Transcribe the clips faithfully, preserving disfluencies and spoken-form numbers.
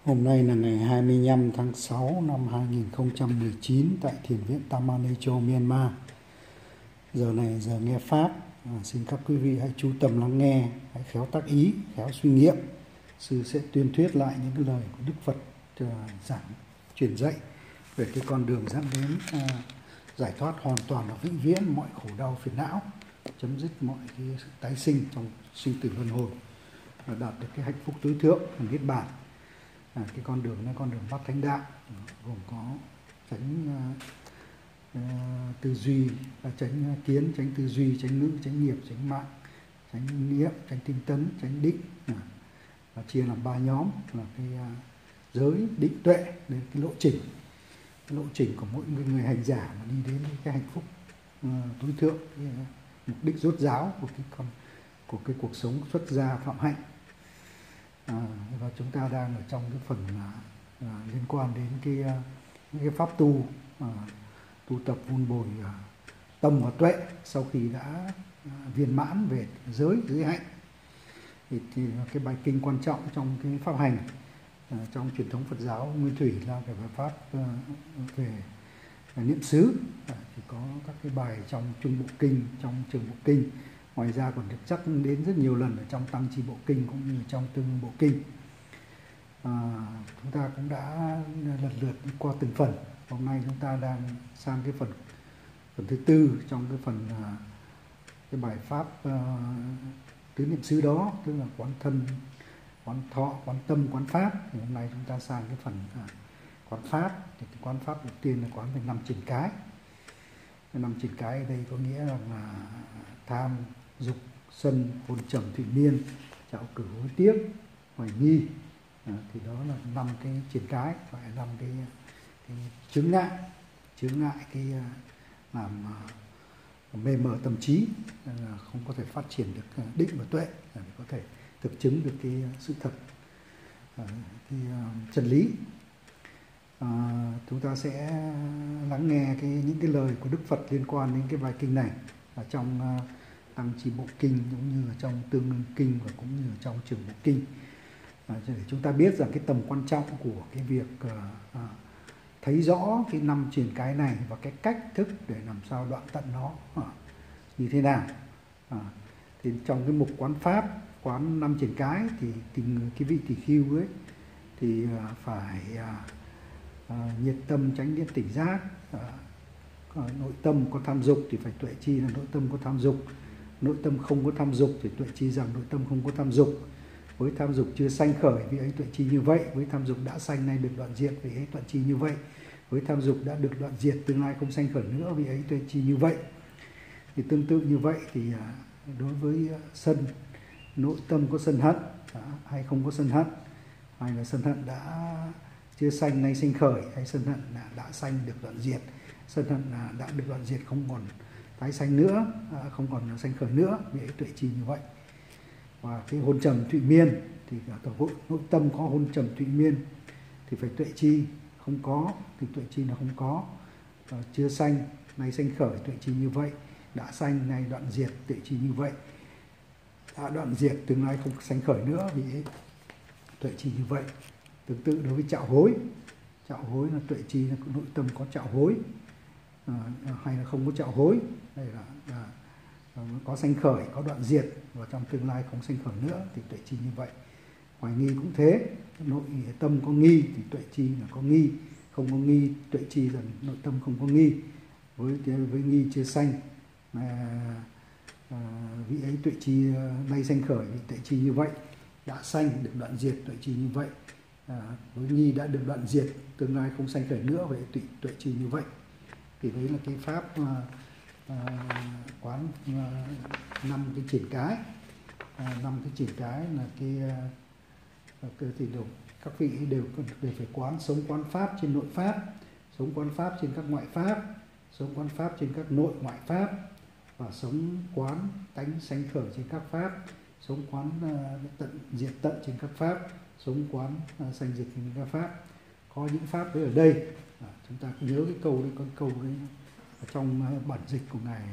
Hôm nay là ngày hai mươi lăm tháng sáu năm hai nghìn không trăm mười chín tại Thiền viện Taman Echo, Myanmar. Giờ này giờ nghe Pháp, à, xin các quý vị hãy chú tâm lắng nghe, hãy khéo tác ý, khéo suy nghiệm. Sư sẽ tuyên thuyết lại những cái lời của Đức Phật uh, giảng, truyền dạy về cái con đường dẫn đến uh, giải thoát hoàn toàn và vĩnh viễn mọi khổ đau phiền não, chấm dứt mọi cái sự tái sinh trong sinh tử luân hồi và đạt được cái hạnh phúc tối thượng và niết bàn. À, cái con đường là con đường Bát Thánh Đạo, gồm có tránh uh, uh, tư duy, uh, tránh uh, kiến, tránh tư duy, tránh ngữ, tránh nghiệp, tránh mạng, tránh niệm, tránh tinh tấn, tránh định. Uh, và chia làm ba nhóm là cái uh, giới, định, tuệ, đến cái lộ trình, cái lộ trình của mỗi người, người hành giả mà đi đến cái hạnh phúc uh, tối thượng, cái uh, mục đích rốt ráo của cái con của cái cuộc sống xuất gia phạm hạnh. À, và chúng ta đang ở trong cái phần à, à, liên quan đến cái à, những cái pháp tu à, tu tập vun bồi à, tâm và tuệ sau khi đã à, viên mãn về giới giới hạnh. Thì, thì cái bài kinh quan trọng trong cái pháp hành à, trong truyền thống Phật giáo Nguyên Thủy là cái bài pháp à, về à, niệm xứ. À, thì có các cái bài trong Trung Bộ Kinh, trong Trường Bộ Kinh. Ngoài ra còn được chắc đến rất nhiều lần ở trong Tăng Chi Bộ Kinh cũng như trong Tương Bộ Kinh. À, chúng ta cũng đã lần lượt đi qua từng phần. Hôm nay chúng ta đang sang cái phần phần thứ tư trong cái phần uh, cái bài pháp uh, tứ niệm xứ đó, tức là quán thân, quán thọ, quán tâm, quán pháp. Thì hôm nay chúng ta sang cái phần uh, quán pháp. Thì cái quán pháp đầu tiên là quán về năm triển cái. Cái năm triển cái ở đây có nghĩa là, là tham, dục, sân, hôn trầm, thủy miên, trạo cử, hối tiếc, hoài nghi. À, thì đó là năm cái triển cái, gọi là năm cái, cái chướng ngại, chướng ngại cái làm uh, mê mờ tâm trí, uh, không có thể phát triển được uh, định và tuệ để có thể thực chứng được cái uh, sự thật, uh, cái uh, chân lý. Uh, chúng ta sẽ lắng nghe cái những cái lời của Đức Phật liên quan đến cái bài kinh này ở trong uh, Tăng Chi Bộ Kinh, cũng như ở trong Tương Ưng Kinh và cũng như ở trong Trường Bộ Kinh, à, để chúng ta biết rằng cái tầm quan trọng của cái việc uh, uh, thấy rõ cái năm triển cái này và cái cách thức để làm sao đoạn tận nó uh, như thế nào. À, thì trong cái mục quán pháp, quán năm triển cái thì, thì cái vị tỳ khưu ấy thì uh, phải uh, uh, nhiệt tâm chánh niệm tỉnh giác. Uh, uh, nội tâm có tham dục thì phải tuệ chi là nội tâm có tham dục. Nội tâm không có tham dục thì tuệ chi rằng nội tâm không có tham dục. Với tham dục chưa sanh khởi vì ấy tuệ chi như vậy. Với tham dục đã sanh nay được đoạn diệt vì ấy tuệ chi như vậy. Với tham dục đã được đoạn diệt tương lai không sanh khởi nữa vì ấy tuệ chi như vậy. Thì tương tự như vậy thì đối với sân, nội tâm có sân hận hay không có sân hận, hay là sân hận đã chưa sanh nay sanh khởi, hay sân hận đã sanh được đoạn diệt, sân hận đã được đoạn diệt không còn tái sanh nữa, không còn sanh khởi nữa, vì ấy tuệ chi như vậy. Và cái hôn trầm thụy miên thì tổ nội tâm có hôn trầm thụy miên thì phải tuệ chi, không có thì tuệ chi là không có. Và chưa sanh nay sanh khởi tuệ chi như vậy, đã sanh nay đoạn diệt tuệ chi như vậy, đã đoạn diệt tương lai không sanh khởi nữa vì ấy tuệ chi như vậy. Tương tự đối với trạo hối, trạo hối là tuệ chi là nội tâm có trạo hối. À, hay là không có trạo hối, hay là, là, là có sanh khởi, có đoạn diệt và trong tương lai không sanh khởi nữa thì tuệ chi như vậy. Hoài nghi cũng thế, nội tâm có nghi thì tuệ chi là có nghi, không có nghi tuệ chi là nội tâm không có nghi. Với với nghi chưa sanh à, à, vị ấy tuệ chi nay sanh khởi thì tuệ chi như vậy, đã sanh được đoạn diệt tuệ chi như vậy. À, với nghi đã được đoạn diệt tương lai không sanh khởi nữa vậy tuệ tuệ chi như vậy. Thì đấy là cái pháp uh, uh, quán năm uh, cái triển cái, năm uh, cái triển cái là cái uh, thì đều, các vị đều đều phải quán sống quán pháp trên nội pháp, sống quán pháp trên các ngoại pháp, sống quán pháp trên các nội ngoại pháp, và sống quán tánh sanh khởi trên các pháp, sống quán uh, tận diệt tận trên các pháp, sống quán uh, sanh diệt trên các pháp. Có những pháp đấy ở đây. À, chúng ta nhớ cái câu đấy, con câu đấy ở trong uh, bản dịch của ngài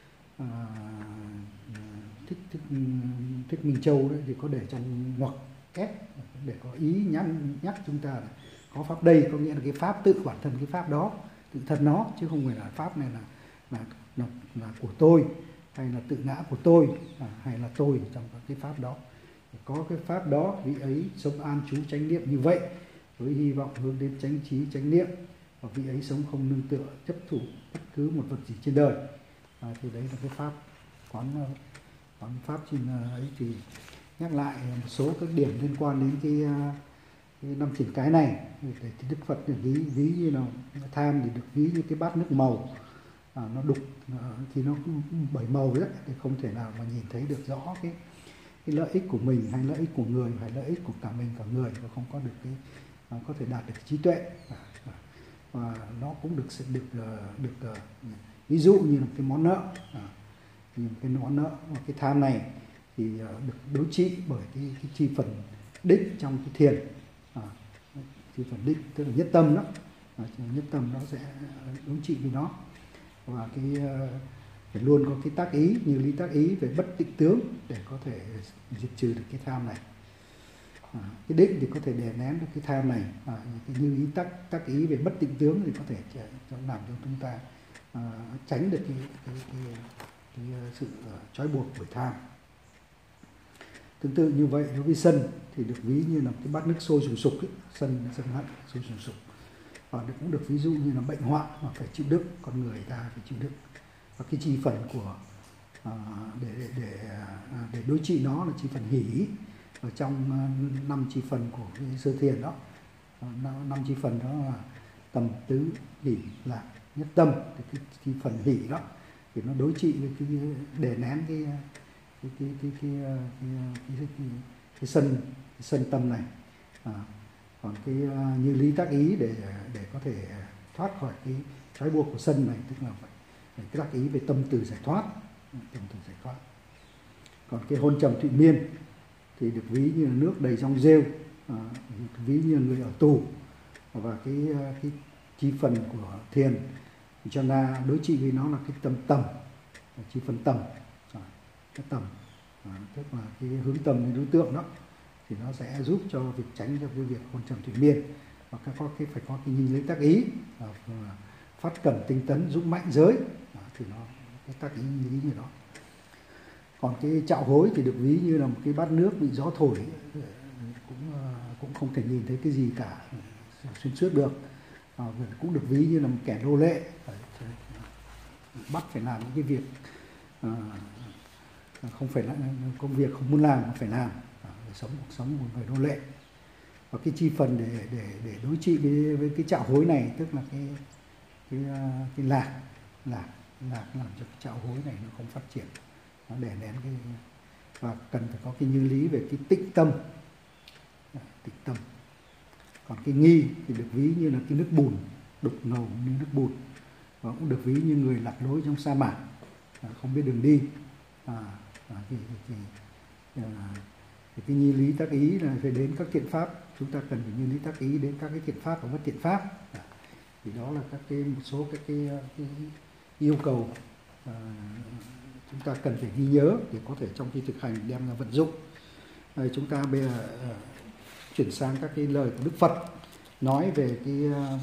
uh, thích, thích thích Minh Châu đấy thì có để trong ngoặc kép để có ý nhắc nhắc chúng ta là có pháp đây, có nghĩa là cái pháp tự bản thân cái pháp đó, tự thân nó, chứ không phải là pháp này là là là, là của tôi, hay là tự ngã của tôi, à, hay là tôi trong cái pháp đó. Có cái pháp đó, vị ấy sống an trú chánh niệm như vậy, với hy vọng hướng đến chánh trí chánh niệm, và vị ấy sống không nương tựa chấp thủ bất cứ một vật gì trên đời. À, thì đấy là cái pháp quán quán pháp trên ấy. Thì nhắc lại một số các điểm liên quan đến cái, cái năm triển cái này, để Đức Phật để ví ví như là tham thì được ví như cái bát nước màu, à, nó đục à, thì nó bảy màu đấy, thì không thể nào mà nhìn thấy được rõ cái cái lợi ích của mình, hay lợi ích của người, hay lợi ích của cả mình cả người, và không có được cái à, có thể đạt được trí tuệ. À, à, và nó cũng được được được, được uh, ví dụ như là cái món nợ, à, như cái món nợ, cái tham này thì uh, được đối trị bởi cái, cái chi phần đích trong cái thiền, à, chi phần đích tức là nhất tâm đó, à, nhất tâm nó sẽ đối trị với nó. Và cái uh, phải luôn có cái tác ý, như lý tác ý về bất tịnh tướng để có thể diệt trừ được cái tham này. À, cái định thì có thể đè nén được cái tham này, à, cái như ý tác tác ý về bất tịnh tướng thì có thể làm cho chúng ta à, tránh được cái, cái, cái, cái sự uh, trói buộc bởi tham. Tương tự như vậy đối với sân thì được ví như là cái bát nước sôi sùng sục ấy, sân sân hận sôi sùng sục, và cũng được ví dụ như là bệnh họa mà phải chịu đựng, con người ta phải chịu đựng. Và cái chi phần của à, để để để để đối trị nó là chi phần hỷ, ở trong năm chi phần của cái sơ thiền đó. Năm chi phần đó là tầm tứ hỷ lạc nhất tâm, thì cái chi phần hỷ đó thì nó đối trị với cái đè nén cái cái cái cái cái cái, cái, cái, cái, cái sân cái sân tâm này. À, còn cái như lý tác ý để để có thể thoát khỏi cái trói buộc của sân này, tức là phải cái tác ý về tâm từ giải thoát, tâm từ giải thoát. Còn cái hôn trầm thụy miên thì được ví như là nước đầy trong rêu, à, ví như người ở tù. Và cái cái chi phần của thiền cho na đối trị với nó là cái tâm tầm, chi phần tầm, à, cái tầm, à, tức là cái hướng tầm đến đối tượng đó, thì nó sẽ giúp cho việc tránh cho cái việc hôn trầm thụy miên. Và cái có cái phải có cái nhìn lấy tác ý, à, phát cẩn tinh tấn dũng mạnh giới, à, thì nó cái tác ý lý như đó. Còn cái trạo hối thì được ví như là một cái bát nước bị gió thổi, cũng cũng không thể nhìn thấy cái gì cả xuyên suốt được, à, cũng được ví như là một kẻ nô lệ, bắt phải làm những cái việc à, không phải là công việc không muốn làm mà phải làm, à, để sống cuộc sống một người nô lệ. Và cái chi phần để để để đối trị với, với cái trạo hối này, tức là cái cái cái lạc lạc lạc làm cho cái trạo hối này nó không phát triển, nó đè nén cái, và cần phải có cái như lý về cái tịnh tâm, tịnh tâm. Còn cái nghi thì được ví như là cái nước bùn đục ngầu như nước bùn, và cũng được ví như người lạc lối trong sa mạc, không biết đường đi. À, à, thì, thì, thì, à, thì cái như lý tác ý là phải đến các thiện pháp, chúng ta cần phải như lý tác ý đến các cái thiện pháp và bất thiện pháp. À, thì đó là các cái một số các cái, cái yêu cầu à, chúng ta cần phải ghi nhớ để có thể trong khi thực hành đem ra vận dụng. À, chúng ta bây giờ à, chuyển sang các cái lời của Đức Phật nói về cái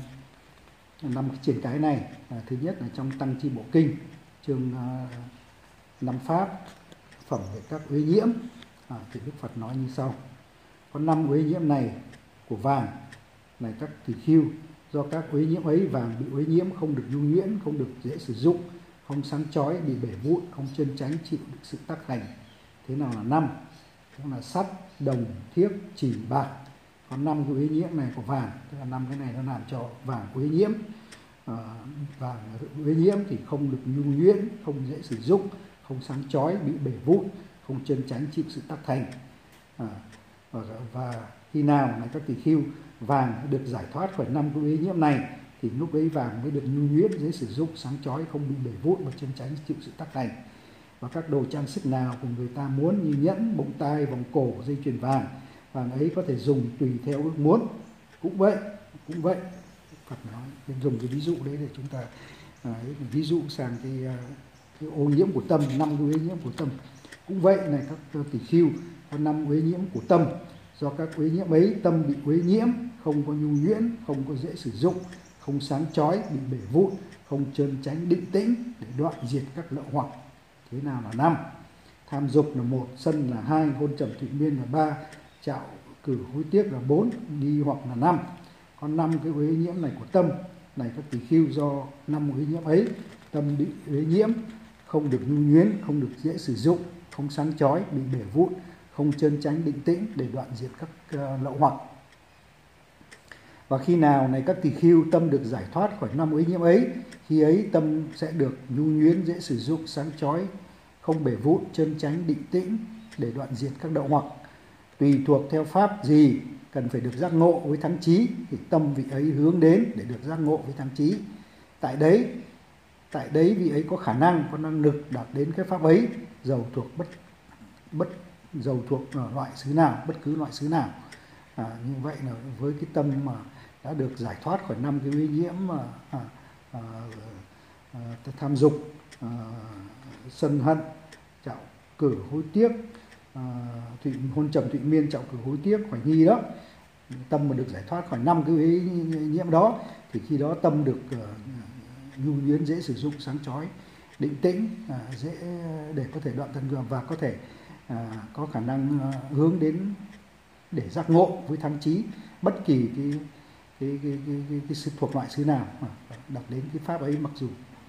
năm cái triển cái này. À, thứ nhất là trong Tăng Chi Bộ Kinh chương à, năm pháp phẩm về các uế nhiễm, à, thì Đức Phật nói như sau: có năm uế nhiễm này của vàng này các tỳ khưu, do các uế nhiễm ấy vàng bị uế nhiễm không được nhu nhuyễn, không được dễ sử dụng, không sáng chói, bị bể vụn, không chân chánh chịu được sự tác hành. Thế nào là năm? Tức là sắt, đồng, thiếc, chỉ, bạc. Có năm cái uế nhiễm này của vàng, tức là năm cái này nó làm cho vàng uế nhiễm. À, vàng uế nhiễm thì không được nhu nhuyễn, không dễ sử dụng, không sáng chói, bị bể vụn, không chân chánh chịu sự tác thành. À, và, và khi nào này các tỳ khưu vàng được giải thoát khỏi năm cái uế nhiễm này thì lúc ấy vàng mới được nhu nhuyễn, dễ sử dụng, sáng chói, không bị bể vụn và chân chánh chịu sự tác thành. Và các đồ trang sức nào của người ta muốn như nhẫn, bông tai, vòng cổ, dây chuyền vàng, vàng ấy có thể dùng tùy theo ước muốn. Cũng vậy, cũng vậy. Phật nói dùng cái ví dụ đấy để chúng ta à, ví dụ sang cái, cái ô nhiễm của tâm, năm cái uế nhiễm của tâm. Cũng vậy này các tỷ khưu, có năm uế nhiễm của tâm, Do các uế nhiễm ấy, tâm bị uế nhiễm, không có nhu nhuyễn, không có dễ sử dụng, không sáng chói, bị bể vụn, không trơn tránh định tĩnh để đoạn diệt các lậu hoặc. Thế nào là năm? Tham dục là một, sân là hai, hôn trầm thụy miên là ba, trạo cử hối tiếc là bốn, nghi hoặc là năm. Còn năm cái uế nhiễm này của tâm này các tỳ khưu, do năm uế nhiễm ấy, tâm bị uế nhiễm, không được nhu nhuyến, không được dễ sử dụng, không sáng chói, bị bể vụn, không trơn tránh định tĩnh để đoạn diệt các uh, lậu hoặc. Và khi nào này các tỳ khưu tâm được giải thoát khỏi năm uế nhiễm ấy, khi ấy tâm sẽ được nhu nhuyến, dễ sử dụng, sáng chói, không bể vụn, trơn tránh, định tĩnh để đoạn diệt các lậu hoặc. Tùy thuộc theo pháp gì cần phải được giác ngộ với thắng trí thì tâm vị ấy hướng đến để được giác ngộ với thắng trí. Tại đấy, tại đấy vị ấy có khả năng, có năng lực đạt đến cái pháp ấy, dầu thuộc bất bất dầu thuộc ở loại xứ nào, bất cứ loại xứ nào. À, như vậy là với cái tâm mà đã được giải thoát khỏi năm cái uế nhiễm mà à, à, à, tham dục, à, sân hận, trạo cử hối tiếc, à, thụy, hôn trầm thụy miên, trạo cử hối tiếc, hoài nghi đó, tâm mà được giải thoát khỏi năm cái uế nhiễm đó thì khi đó tâm được uh, nhu nhuyến, dễ sử dụng, sáng chói, định tĩnh, à, dễ để có thể đoạn thân gương và có thể à, có khả năng à, hướng đến để giác ngộ với thắng trí bất kỳ cái cái cái cái, cái, cái sự thuộc loại xứ nào à, đặt đến cái pháp ấy. Mặc dù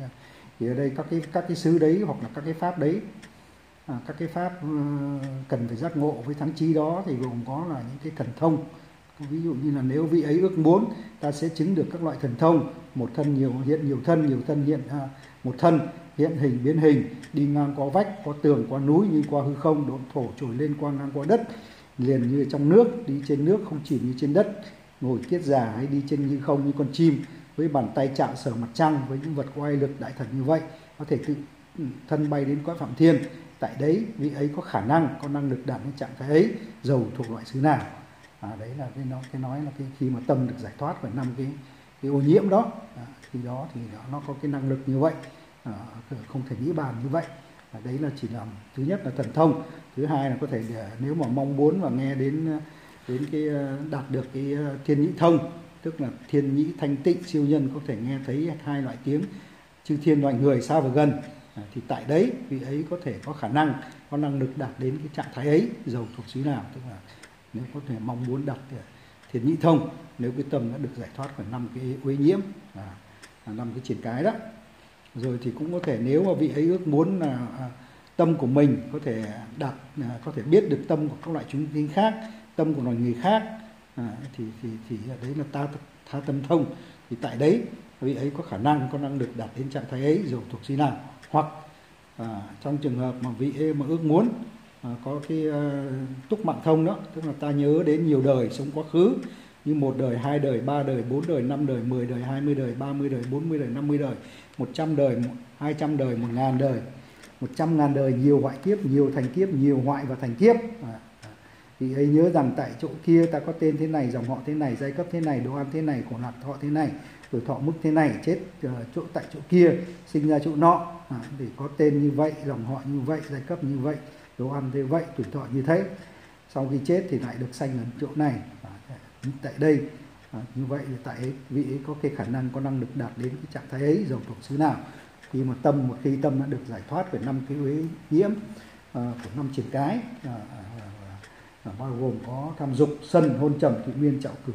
thì ở đây các cái các cái xứ đấy hoặc là các cái pháp đấy, à, các cái pháp uh, cần phải giác ngộ với thắng trí đó thì gồm có là những cái thần thông. Ví dụ như là nếu vị ấy ước muốn, ta sẽ chứng được các loại thần thông, một thân nhiều hiện nhiều thân, nhiều thân hiện à, một thân, hiện hình biến hình, đi ngang qua vách, qua tường, qua núi, như qua hư không, độn thổ trồi lên qua ngang qua đất, liền như trong nước, đi trên nước, không chìm như trên đất, ngồi kiết già hay đi trên như không như con chim, với bàn tay chạm sờ mặt trăng, với những vật có oai lực đại thần như vậy, có thể tự thân bay đến cõi phạm thiên. Tại đấy vị ấy có khả năng, có năng lực đạt đến trạng thái ấy, dầu thuộc loại xứ nào. À, đấy là cái nói cái nói là cái khi mà tâm được giải thoát khỏi năm cái cái ô nhiễm đó, à, khi đó thì nó, nó có cái năng lực như vậy, à, không thể nghĩ bàn như vậy. À, đấy là chỉ làm thứ nhất là thần thông, thứ hai là có thể để, nếu mà mong muốn và nghe đến đến cái đạt được cái thiên nhĩ thông, tức là thiên nhĩ thanh tịnh siêu nhân, có thể nghe thấy hai loại tiếng chư thiên loại người xa và gần, à, thì tại đấy vị ấy có thể có khả năng, có năng lực đạt đến cái trạng thái ấy, dầu thuộc xứ nào, tức là nếu có thể mong muốn đặt thiền nhĩ thông, nếu cái tâm đã được giải thoát khỏi năm cái uế nhiễm, à, năm cái triển cái đó. Rồi thì cũng có thể nếu mà vị ấy ước muốn là à, tâm của mình có thể đạt, à, có thể biết được tâm của các loại chúng sinh khác, tâm của loài người khác, à, thì thì thì đấy là ta tha tâm thông. Thì tại đấy vị ấy có khả năng, có năng lực đạt đến trạng thái ấy, dầu thuộc xứ nào. Hoặc à, trong trường hợp mà vị ấy mà ước muốn À, có cái uh, túc mạng thông đó, tức là ta nhớ đến nhiều đời sống quá khứ, như một đời, hai đời, ba đời, bốn đời, năm đời, mười đời, hai mươi đời, ba mươi đời, bốn mươi đời, năm mươi đời, một trăm đời, hai trăm đời, một ngàn đời, một trăm ngàn đời, nhiều hoại kiếp, nhiều thành kiếp, nhiều hoại và thành kiếp. À, thì ấy nhớ rằng tại chỗ kia ta có tên thế này, dòng họ thế này, giai cấp thế này, đồ ăn thế này, khổ lạc thọ thế này, tuổi thọ mức thế này, chết uh, chỗ tại chỗ kia, sinh ra chỗ nọ, à, để có tên như vậy, dòng họ như vậy, giai cấp như vậy, đồ ăn thế vậy, tuổi thọ như thế, sau khi chết thì lại được sanh ở chỗ này, à, tại đây, à, như vậy thì tại ấy, vị ấy có cái khả năng, có năng lực đạt đến cái trạng thái ấy, dầu thuộc xứ nào. Khi mà tâm, một khi tâm đã được giải thoát khỏi năm cái uế nhiễm, à, của năm triển cái, à, à, à, à, bao gồm có tham dục, sân, hôn trầm, thụy miên, trạo cử,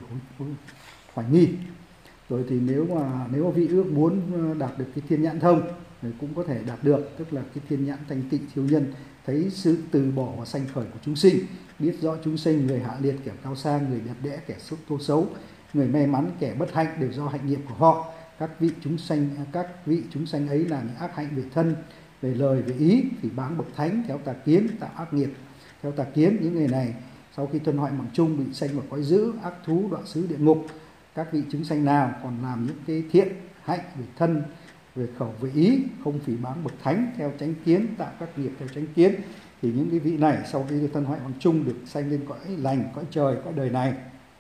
hoài nghi. Rồi thì nếu mà nếu mà vị ước muốn đạt được cái thiên nhãn thông thì cũng có thể đạt được, tức là cái thiên nhãn thanh tịnh siêu nhân, thấy sự từ bỏ và sanh khởi của chúng sinh, biết rõ chúng sinh, người hạ liệt, kẻ cao sang, người đẹp đẽ, kẻ xúc thô xấu, người may mắn, kẻ bất hạnh đều do hạnh nghiệp của họ. Các vị chúng sanh các vị chúng sanh ấy là những ác hạnh về thân, về lời, về ý, thì báng bậc thánh theo tà kiến, tạo ác nghiệp theo tà kiến. Những người này sau khi tuân hoại mạng chung bị sanh vào cõi dữ, ác thú, đọa xứ, địa ngục. Các vị chúng sanh nào còn làm những cái thiện hạnh về thân, về khẩu, về ý, không phỉ báng bậc thánh theo chánh kiến, tạo các nghiệp theo chánh kiến, thì những cái vị này sau khi thân hoại hoàng chung được sanh lên cõi lành, cõi trời, cõi đời này.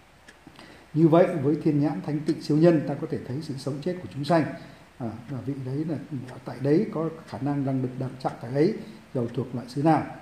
Như vậy với thiên nhãn thanh tịnh siêu nhân, ta có thể thấy sự sống chết của chúng sanh, à, và vị đấy là tại đấy có khả năng năng lực đạt trạng thái ấy, dầu thuộc loại xứ nào.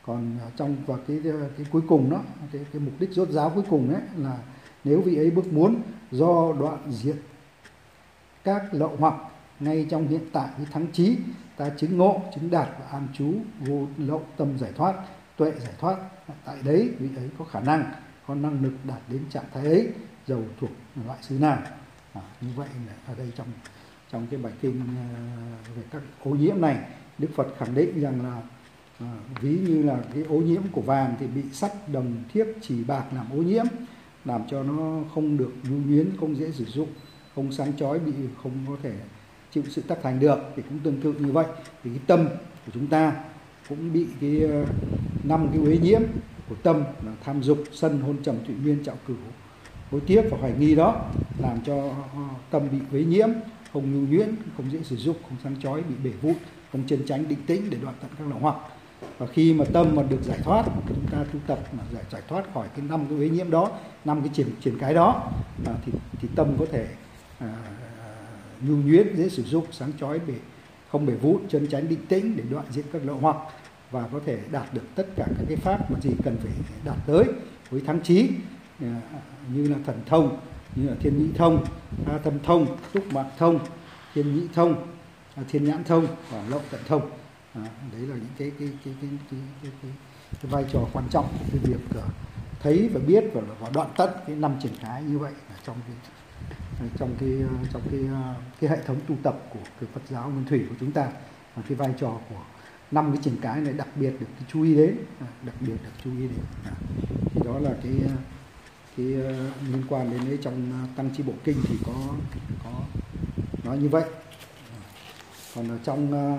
Còn trong và cái cái cuối cùng đó, cái, cái mục đích rốt ráo cuối cùng đấy là nếu vị ấy bước muốn do đoạn diệt các lậu hoặc ngay trong hiện tại với thắng trí, ta chứng ngộ, chứng đạt và an trú vô lậu tâm giải thoát, tuệ giải thoát. Tại đấy vị ấy có khả năng, có năng lực đạt đến trạng thái ấy, dầu thuộc loại xứ nào. À, như vậy ở đây trong trong cái bài kinh về các ô nhiễm này, Đức Phật khẳng định rằng là à, ví như là cái ô nhiễm của vàng thì bị sắt, đồng, thiếc, chỉ, bạc làm ô nhiễm, làm cho nó không được nhu nhuyến, không dễ sử dụng, không sáng chói, bị không có thể chịu sự tác thành được. Thì cũng tương tự như vậy, thì cái tâm của chúng ta cũng bị cái năm cái uế nhiễm của tâm là tham dục, sân, hôn trầm, thụy miên, trạo cửu, hối tiếc và hoài nghi đó, làm cho tâm bị uế nhiễm, không nhu nhuyễn, không dễ sử dụng, không sáng chói, bị bể vụn, không chân chánh định tĩnh để đoạn tận các lậu hoặc. Và khi mà tâm mà được giải thoát, chúng ta tu tập mà giải giải thoát khỏi cái năm cái uế nhiễm đó, năm cái triển triển cái đó, à, thì thì tâm có thể à, nhu nhuyễn, dễ sử dụng, sáng chói, bể không bể vụn, chân chánh định tĩnh để đoạn diệt các lậu hoặc, và có thể đạt được tất cả các cái pháp mà gì cần phải đạt tới với thắng trí, à, như là thần thông, như là thiên nhĩ thông, a thâm thông, túc mạng thông, thiên nhĩ thông, thiên nhãn thông và lậu tận thông. À, đấy là những cái cái cái cái cái, cái, cái, cái vai trò quan trọng của cái việc uh, thấy và biết và, và đoạn tận cái năm triển cái như vậy trong cái trong cái trong cái cái hệ thống tu tập của cái Phật giáo Nguyên Thủy của chúng ta. Và cái vai trò của năm cái triển cái này đặc biệt được chú ý đến, đặc biệt được chú ý đến. À, thì đó là cái cái uh, liên quan đến đấy. Trong uh, Tăng Chi Bộ Kinh thì có có nói như vậy. Còn ở trong uh,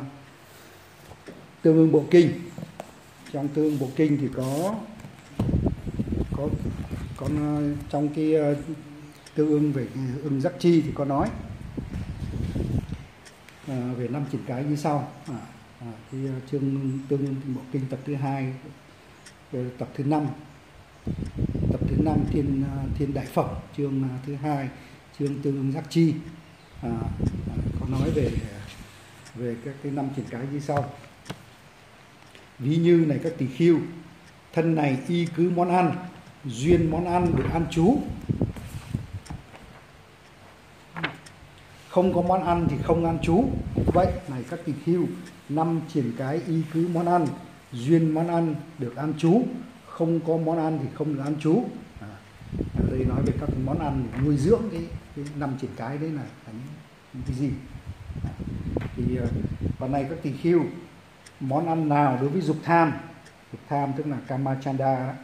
Tương ưng Bộ Kinh, trong Tương ưng Bộ Kinh thì có có có uh, trong cái uh, tương ưng về ưng giác chi thì có nói à, về năm triển cái như sau. À, à, cái uh, chương Tương ưng Bộ Kinh tập thứ hai, tập thứ năm, tập thứ năm thiên thiên đại phẩm, chương thứ hai, chương tương ưng giác chi, à, à, có nói về về các cái năm triển cái như sau. Ví như này các tỳ khưu, thân này y cứ món ăn, duyên món ăn được an trú. Không có món ăn thì không an trú. Vậy này các tỳ khưu, năm triển cái y cứ món ăn, duyên món ăn được an trú, không có món ăn thì không được an trú. À, ở đây nói về các món ăn để nuôi dưỡng cái, cái năm triển cái đấy là những, những cái gì. À, thì phần này các tỳ khưu, món ăn nào đối với dục tham, dục tham tức là kamachanda,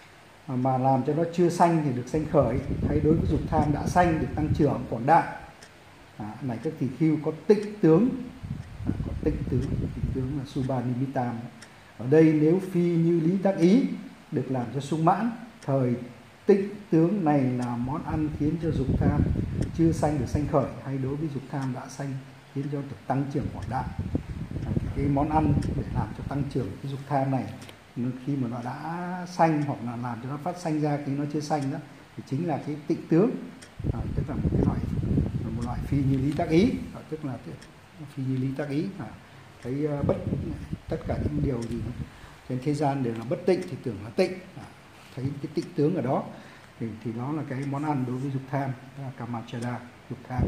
mà làm cho nó chưa sanh thì được sanh khởi, hay đối với dục tham đã sanh được tăng trưởng quảng đại. À, này các tỳ khưu có tịnh tướng, à, có tịnh tướng, tịnh tướng là subhanimitam. Ở đây nếu phi như lý tác ý được làm cho sung mãn, thời tịnh tướng này là món ăn khiến cho dục tham chưa sanh được sanh khởi, hay đối với dục tham đã sanh khiến cho được tăng trưởng quảng đại. À, cái món ăn để làm cho tăng trưởng cái dục tham này, khi mà nó đã sanh hoặc là làm cho nó phát sanh ra khi nó chưa sanh đó, thì chính là cái tịnh tướng, à, tức là một cái loại một loại phi như lý tác ý, à, tức là phi như lý tác ý. À, cái uh, bất tất cả những điều gì trên thế gian đều là bất tịnh thì tưởng là tịnh. À, thấy cái tịnh tướng ở đó thì, thì đó là cái món ăn đối với dục tham, là kamachada, dục tham.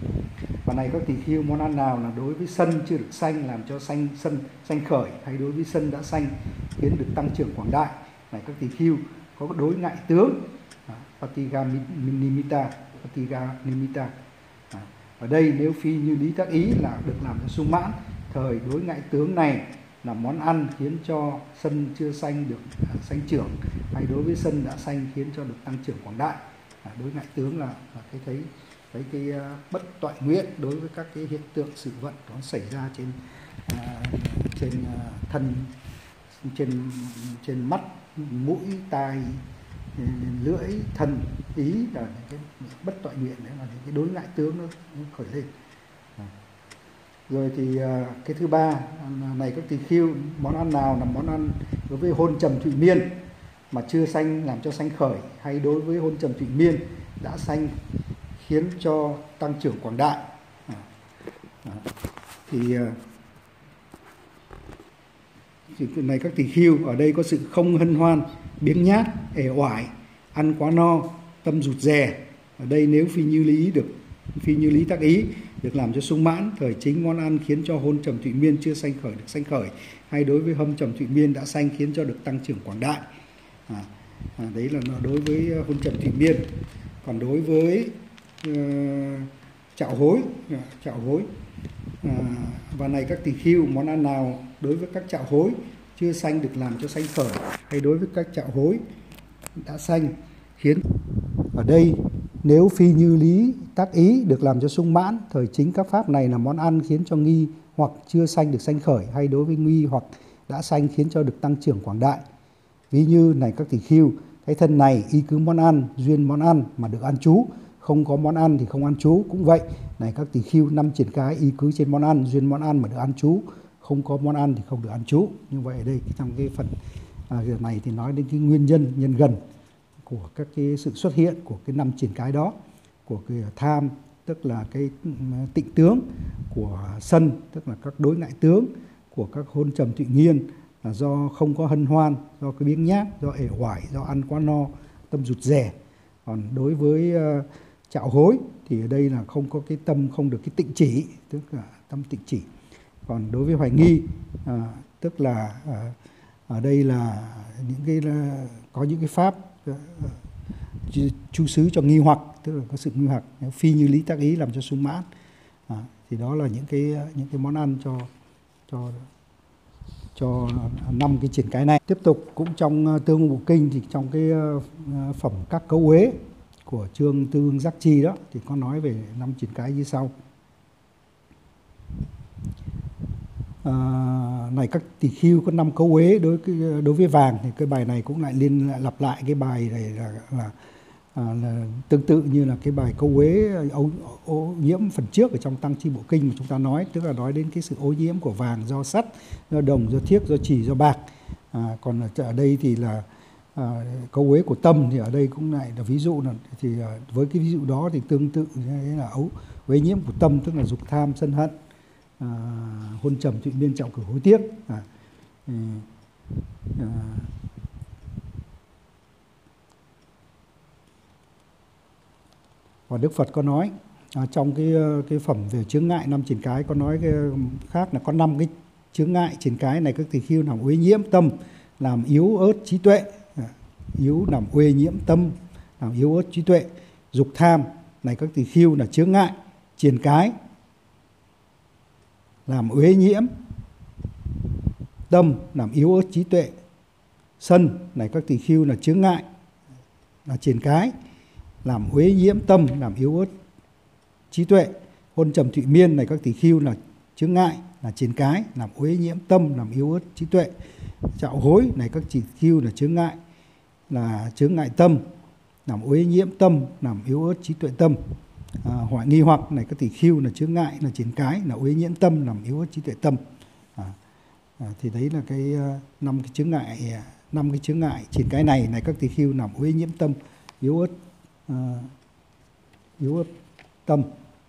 Và này các tỳ khưu, món ăn nào là đối với sân chưa được sanh làm cho sanh sân sanh khởi, hay đối với sân đã sanh khiến được tăng trưởng quảng đại. Này các tỳ khưu có đối ngại tướng, à, patiga nimitta, patiga nimitta. À, ở đây nếu phi như lý tác ý là được làm cho sung mãn, thời đối ngại tướng này là món ăn khiến cho sân chưa sanh được à, sanh trưởng, hay đối với sân đã sanh khiến cho được tăng trưởng quảng đại. À, đối ngại tướng là, là cái thấy cái cái uh, bất toại nguyện đối với các cái hiện tượng sự vật nó xảy ra trên uh, trên uh, thân, trên trên mắt, mũi, tai, lưỡi, thân, ý, là những cái bất toại nguyện, đấy là những cái đối ngại tướng nó, nó khởi lên. À. Rồi thì uh, cái thứ ba này các tỳ khưu, món ăn nào là món ăn đối với hôn trầm thụy miên mà chưa sanh làm cho sanh khởi, hay đối với hôn trầm thụy miên đã sanh khiến cho tăng trưởng quảng đại. À, à, thì này các tỳ khưu, ở đây có sự không hân hoan, biếng nhác, ể oải, ăn quá no, tâm rụt rè. Ở đây nếu phi như lý được phi như lý tác ý được làm cho sung mãn, thời chính món ăn khiến cho hôn trầm thụy miên chưa sanh khởi được sanh khởi, hay đối với hâm trầm thụy miên đã sanh khiến cho được tăng trưởng quảng đại. À, à, đấy là đối với hôn trầm thụy miên. Còn đối với uh, chạo hối, chạo hối à, và này các tỳ khưu, món ăn nào đối với các chạo hối chưa sanh được làm cho sanh khởi, hay đối với các chạo hối đã sanh khiến. Ở đây nếu phi như lý tác ý được làm cho sung mãn, thời chính các pháp này là món ăn khiến cho nghi hoặc chưa sanh được sanh khởi, hay đối với nghi hoặc đã sanh khiến cho được tăng trưởng quảng đại. Ví như này các tỳ khưu, cái thân này y cứ món ăn, duyên món ăn mà được an trú, không có món ăn thì không an trú. Cũng vậy, này các tỳ khưu, năm triển cái y cứ trên món ăn, duyên món ăn mà được an trú, không có món ăn thì không được an trú. Như vậy ở đây trong cái phần à, việc này thì nói đến cái nguyên nhân nhân gần của các cái sự xuất hiện của cái năm triển cái đó, của cái tham tức là cái tịnh tướng, của sân tức là các đối ngại tướng, của các hôn trầm thụy nghiên là do không có hân hoan, do cái biếng nhác, do ể oải, do ăn quá no, tâm rụt rè. Còn đối với uh, chạo hối thì ở đây là không có cái tâm, không được cái tịnh chỉ, tức là tâm tịnh chỉ. Còn đối với hoài nghi uh, tức là uh, ở đây là những cái uh, có những cái pháp uh, chú xứ cho nghi hoặc, tức là có sự nghi hoặc, nếu phi như lý tác ý làm cho sung mãn, à, thì đó là những cái những cái món ăn cho cho cho năm cái triển cái này. Tiếp tục cũng trong Tương Ưng Bộ Kinh thì trong cái phẩm các cấu uế của chương Tư Ưng Giác Chi đó thì có nói về năm triển cái như sau. À, này các tỳ khưu, có năm cấu uế đối đối với vàng, thì cái bài này cũng lại liên lại lặp lại cái bài này là, là, à, là tương tự như là cái bài cấu uế ô, ô nhiễm phần trước ở trong Tăng Chi Bộ Kinh mà chúng ta nói, tức là nói đến cái sự ô nhiễm của vàng do sắt, do đồng, do thiếc, do trì, do bạc. À, còn ở đây thì là à, cấu uế của tâm, thì ở đây cũng lại là ví dụ là thì à, với cái ví dụ đó thì tương tự như là ấu uế nhiễm của tâm, tức là dục tham sân hận, à, hôn trầm thụy miên trọng cử hối tiếc. À, à, và Đức Phật có nói à, trong cái cái phẩm về chướng ngại năm triển cái có nói cái khác là có năm cái chướng ngại triển cái này các tỳ khưu làm uế nhiễm tâm, làm yếu ớt trí tuệ, à, yếu làm uế nhiễm tâm, làm yếu ớt trí tuệ. Dục tham này các tỳ khưu là chướng ngại triển cái, làm uế nhiễm tâm, làm yếu ớt trí tuệ. Sân này các tỳ khưu là chướng ngại là triển cái, làm uế nhiễm tâm, làm yếu ớt trí tuệ. Hôn trầm thụy miên này các tỳ khưu là chướng ngại là triển cái, làm uế nhiễm tâm, làm yếu ớt trí tuệ. Chạo hối này các tỳ khưu là chướng ngại là chướng ngại tâm, làm uế nhiễm tâm, làm yếu ớt trí tuệ tâm. À, hoại nghi hoặc này các tỳ khưu là chướng ngại là triển cái, là uế nhiễm tâm, làm yếu ớt trí tuệ tâm. À, à, thì đấy là cái năm uh, cái chướng ngại năm cái chướng ngại triển cái này này các tỳ khưu làm uế nhiễm tâm, yếu ớt uh, yếu ớt tâm.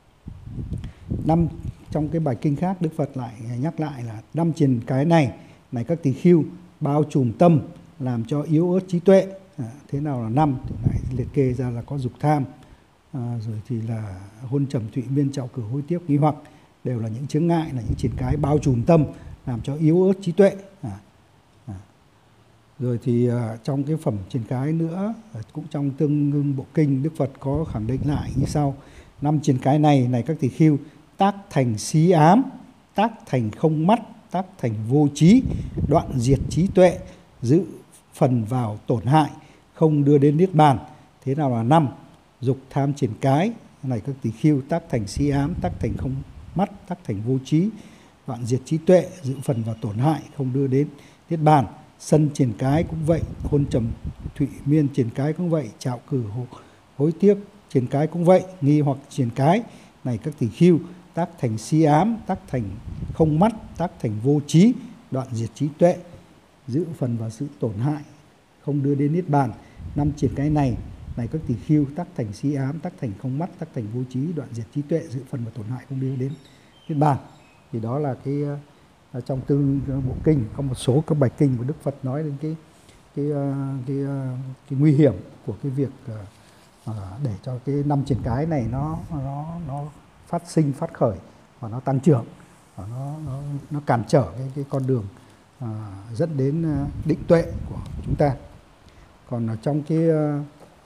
Năm trong cái bài kinh khác Đức Phật lại nhắc lại là năm triển cái này này các tỳ khưu bao trùm tâm, làm cho yếu ớt trí tuệ. À, thế nào là năm thì lại liệt kê ra là có dục tham, à, rồi thì là hôn trầm thụy miên trọng cử hối tiếc nghi hoặc, đều là những chướng ngại, là những triển cái bao trùm tâm, làm cho yếu ớt trí tuệ. À, à. Rồi thì à, trong cái phẩm triển cái nữa cũng trong Tương Ưng Bộ Kinh Đức Phật có khẳng định lại như sau: năm triển cái này này các tỳ khưu tác thành xí ám, tác thành không mắt, tác thành vô trí, đoạn diệt trí tuệ, giữ phần vào tổn hại, không đưa đến niết bàn. Thế nào là năm? Dục tham triển cái này các tỳ khưu tác thành xí ám, tác thành không mắt, tác thành vô trí, đoạn diệt trí tuệ, giữ phần vào tổn hại, không đưa đến niết bàn. Sân triển cái cũng vậy, hôn trầm thụy miên triển cái cũng vậy, trạo cử hối tiếc triển cái cũng vậy, nghi hoặc triển cái này các tỳ khưu tác thành si ám, tác thành không mắt, tác thành vô trí, đoạn diệt trí tuệ, giữ phần vào sự tổn hại, không đưa đến niết bàn. Năm triển cái này này các tỳ khưu tác thành si ám, tác thành không mắt, tác thành vô trí, đoạn diệt trí tuệ, giữ phần và tổn hại, không đưa đến niết bàn. Thì đó là cái ở trong tư bộ kinh có một số các bài kinh của Đức Phật nói đến cái cái cái, cái, cái nguy hiểm của cái việc uh, để cho cái năm triển cái này nó nó nó phát sinh phát khởi và nó tăng trưởng và nó nó nó cản trở cái cái con đường uh, dẫn đến uh, định tuệ của chúng ta. Còn ở trong cái uh,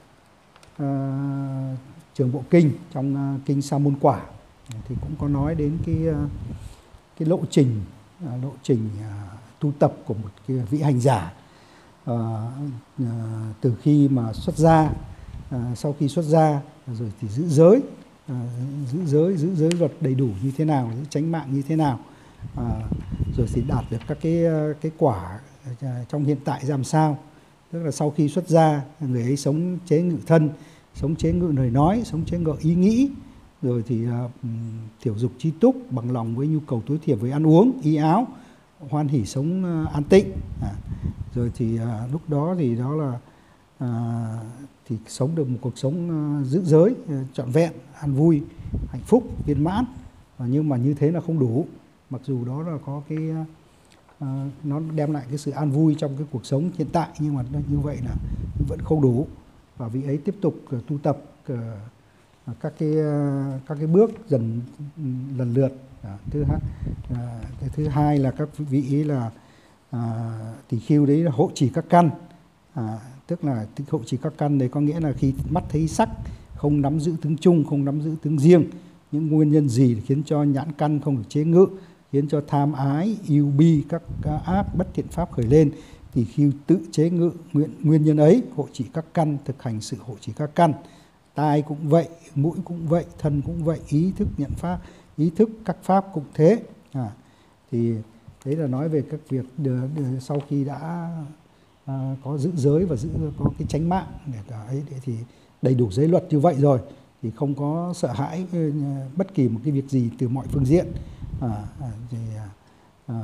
uh, Trường Bộ Kinh, trong uh, kinh Sa Môn Quả thì cũng có nói đến cái uh, cái lộ trình uh, lộ trình uh, tu tập của một cái vị hành giả uh, uh, từ khi mà xuất gia, uh, sau khi xuất gia rồi thì giữ giới, uh, giữ giới giữ giới luật đầy đủ như thế nào, giữ chánh mạng như thế nào, uh, rồi thì đạt được các cái uh, cái quả uh, trong hiện tại ra làm sao. Tức là sau khi xuất gia, người ấy sống chế ngự thân, sống chế ngự lời nói, sống chế ngự ý nghĩ, rồi thì uh, thiểu dục trí túc, bằng lòng với nhu cầu tối thiểu với ăn uống, y áo, hoan hỷ sống uh, an tịnh. À, rồi thì uh, lúc đó thì đó là uh, thì sống được một cuộc sống uh, giữ giới, uh, trọn vẹn, an vui, hạnh phúc, viên mãn. Và nhưng mà như thế là không đủ. Mặc dù đó là có cái uh, uh, nó đem lại cái sự an vui trong cái cuộc sống hiện tại, nhưng mà như vậy là vẫn không đủ. Và vị ấy tiếp tục uh, tu tập uh, các cái uh, các cái bước dần lần lượt. À, thứ hai, à, cái thứ hai là các vị ấy là à, tỳ khưu đấy là hộ trì các căn, à, tức là hộ trì các căn đấy có nghĩa là khi mắt thấy sắc không nắm giữ tướng chung, không nắm giữ tướng riêng, những nguyên nhân gì khiến cho nhãn căn không được chế ngự, khiến cho tham ái, yêu bi, các ác bất thiện pháp khởi lên, tỳ khưu tự chế ngự nguyên nguyên nhân ấy, hộ trì các căn, thực hành sự hộ trì các căn. Tai cũng vậy, mũi cũng vậy, thân cũng vậy, ý thức nhận pháp, ý thức các pháp cũng thế. À, thì đấy là nói về các việc đưa, đưa, sau khi đã à, có giữ giới và giữ có cái chánh mạng để cả ấy thì đầy đủ giới luật như vậy rồi thì không có sợ hãi bất kỳ một cái việc gì từ mọi phương diện. À, à, thì à,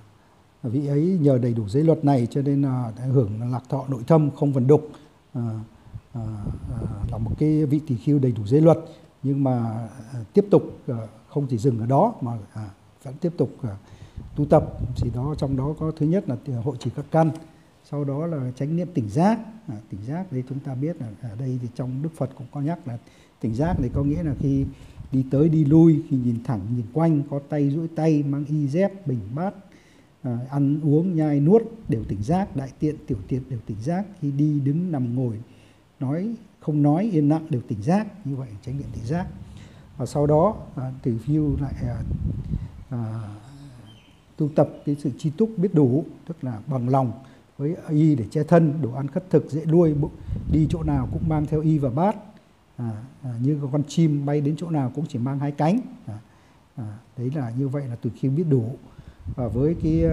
vị ấy nhờ đầy đủ giới luật này cho nên là hưởng lạc thọ nội thâm, không vần đục. À, à, à, là một cái vị tỳ khưu đầy đủ giới luật, nhưng mà à, tiếp tục à, không chỉ dừng ở đó mà à, vẫn tiếp tục à, tu tập. Thì đó trong đó có thứ nhất là hộ trì các căn, sau đó là chánh niệm tỉnh giác. À, tỉnh giác đây chúng ta biết là ở đây thì trong Đức Phật cũng có nhắc là tỉnh giác này có nghĩa là khi đi tới đi lui, khi nhìn thẳng nhìn quanh, có tay duỗi tay, mang y dép bình bát, à, ăn uống nhai nuốt đều tỉnh giác, đại tiện tiểu tiện đều tỉnh giác, khi đi đứng nằm ngồi nói không nói yên lặng đều tỉnh giác. Như vậy chánh niệm tỉnh giác. Và sau đó à, tỳ khưu lại à, à, tu tập cái sự tri túc biết đủ, tức là bằng lòng với y để che thân, đồ ăn khất thực dễ nuôi, đi chỗ nào cũng mang theo y và bát, à, à, như con chim bay đến chỗ nào cũng chỉ mang hai cánh. À, à, đấy là như vậy là tỳ khưu biết đủ. Và với cái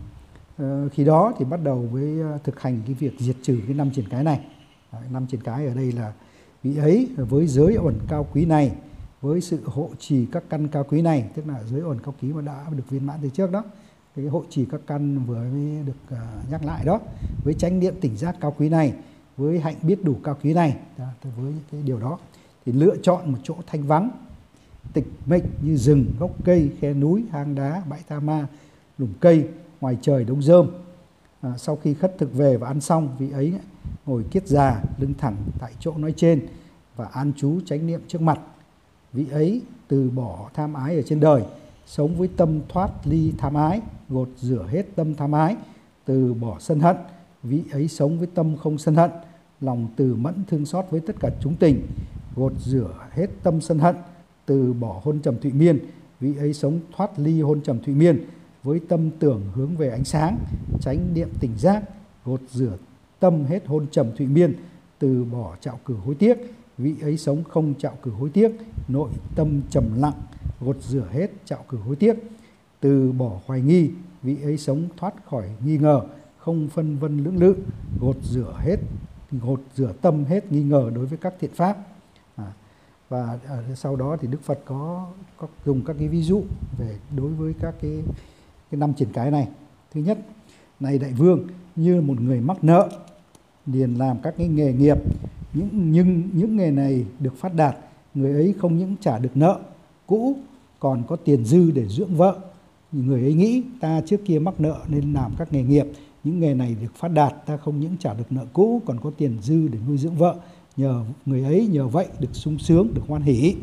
uh, khi đó thì bắt đầu với uh, thực hành cái việc diệt trừ cái năm triển cái này. À, năm triển cái ở đây là vị ấy với giới uẩn cao quý này, với sự hộ trì các căn cao quý này, tức là giới uẩn cao quý mà đã được viên mãn từ trước đó, cái hộ trì các căn vừa mới được uh, nhắc lại đó, với chánh niệm tỉnh giác cao quý này, với hạnh biết đủ cao quý này, đó, với cái điều đó thì lựa chọn một chỗ thanh vắng tịch mịch như rừng, gốc cây, khe núi, hang đá, bãi tha ma, lùm cây, ngoài trời đống rơm. À, sau khi khất thực về và ăn xong, vị ấy ngồi kiết già, lưng thẳng tại chỗ nói trên và an trú chánh niệm trước mặt. Vị ấy từ bỏ tham ái ở trên đời, sống với tâm thoát ly tham ái, gột rửa hết tâm tham ái, từ bỏ sân hận. Vị ấy sống với tâm không sân hận, lòng từ mẫn thương xót với tất cả chúng tình, gột rửa hết tâm sân hận, từ bỏ hôn trầm thụy miên. Vị ấy sống thoát ly hôn trầm thụy miên, với tâm tưởng hướng về ánh sáng, chánh niệm tỉnh giác, gột rửa tâm hết hôn trầm thụy miên, từ bỏ trạo cử hối tiếc. Vị ấy sống không trạo cử hối tiếc, nội tâm trầm lặng, gột rửa hết trạo cử hối tiếc, từ bỏ hoài nghi. Vị ấy sống thoát khỏi nghi ngờ, không phân vân lưỡng lự, gột rửa hết gột rửa tâm hết nghi ngờ đối với các thiện pháp. À, và à, sau đó thì Đức Phật có, có dùng các cái ví dụ về đối với các cái cái năm triển cái này. Thứ nhất, này đại vương, như một người mắc nợ liền làm các cái nghề nghiệp, những nhưng những nghề này được phát đạt, người ấy không những trả được nợ cũ còn có tiền dư để dưỡng vợ, người ấy nghĩ ta trước kia mắc nợ nên làm các nghề nghiệp, những nghề này được phát đạt, ta không những trả được nợ cũ còn có tiền dư để nuôi dưỡng vợ, nhờ người ấy nhờ vậy được sung sướng, được hoan hỷ.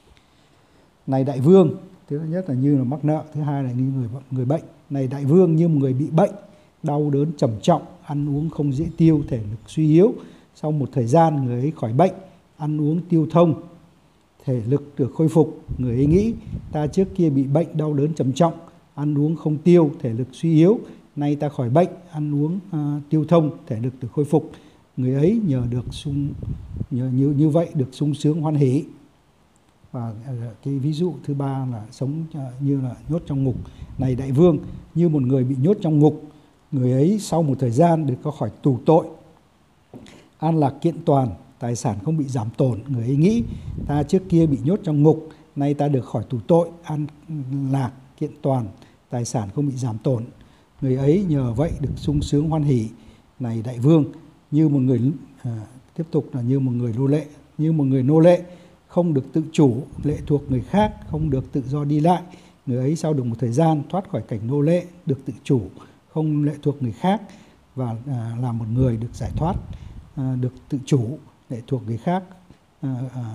Này đại vương, thứ nhất là như là mắc nợ, thứ hai là như người người bệnh. Này đại vương, như một người bị bệnh, đau đớn trầm trọng, ăn uống không dễ tiêu, thể lực suy yếu. Sau một thời gian người ấy khỏi bệnh, ăn uống tiêu thông, thể lực được khôi phục. Người ấy nghĩ ta trước kia bị bệnh đau đớn trầm trọng, ăn uống không tiêu, thể lực suy yếu. Nay ta khỏi bệnh, ăn uống uh, tiêu thông, thể lực được khôi phục. Người ấy nhờ được sung nhờ như như vậy được sung sướng hoan hỷ. Và uh, cái ví dụ thứ ba là sống uh, như là nhốt trong ngục. Này đại vương, như một người bị nhốt trong ngục, người ấy sau một thời gian được có khỏi tù tội, an lạc kiện toàn, tài sản không bị giảm tổn. Người ấy nghĩ ta trước kia bị nhốt trong ngục, nay ta được khỏi tù tội, an lạc kiện toàn, tài sản không bị giảm tổn. Người ấy nhờ vậy được sung sướng hoan hỷ. Này đại vương, như một người à, tiếp tục là như một người nô lệ, như một người nô lệ không được tự chủ, lệ thuộc người khác, không được tự do đi lại. Người ấy sau được một thời gian thoát khỏi cảnh nô lệ, được tự chủ, không lệ thuộc người khác, và à, là một người được giải thoát, à, được tự chủ, lệ thuộc người khác, à,